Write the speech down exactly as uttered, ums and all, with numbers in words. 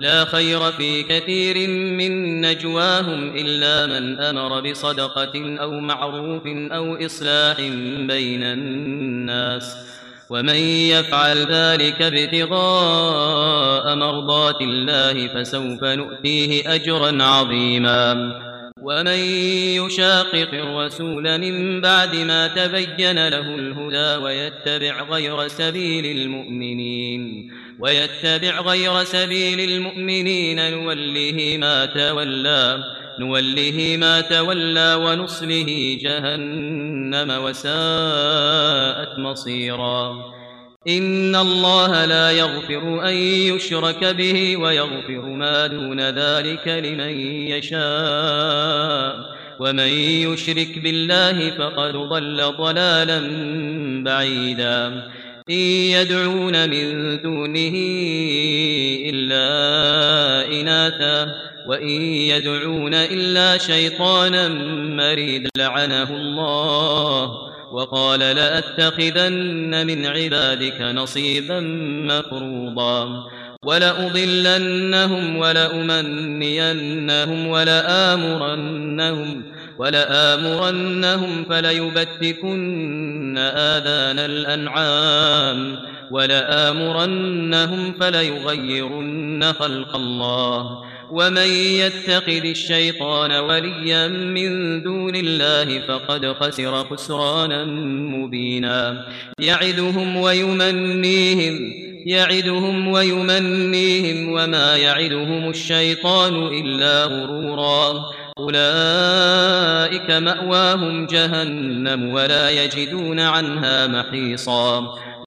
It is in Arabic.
لا خير في كثير من نجواهم إلا من أمر بصدقة أو معروف أو إصلاح بين الناس ومن يفعل ذلك ابتغاء مرضات الله فسوف نؤتيه أجرا عظيما ومن يشاقق الرسول من بعد ما تبين له الهدى ويتبع غير سبيل المؤمنين ويتبع غير سبيل المؤمنين نوله ما تولى نوله ما تولى ونصله جهنم وساءت مصيرا إن الله لا يغفر أن يشرك به ويغفر ما دون ذلك لمن يشاء ومن يشرك بالله فقد ضل ضلالا بعيدا إن يدعون من دونه إلا إناثا وإن يدعون إلا شيطانا مريدا لعنه الله وقال لأتخذن من عبادك نصيبا مفروضا ولأضلنهم ولأمنينهم ولآمرنهم ولآمرنهم فليبتكن آذان الأنعام ولآمرنهم فليغيرن خلق الله ومن يتخذ الشيطان وليا من دون الله فقد خسر خسرانا مبينا يعدهم ويمنيهم يعدهم ويمنيهم وما يعدهم الشيطان إلا غرورا أولئك مأواهم جهنم ولا يجدون عنها محيصا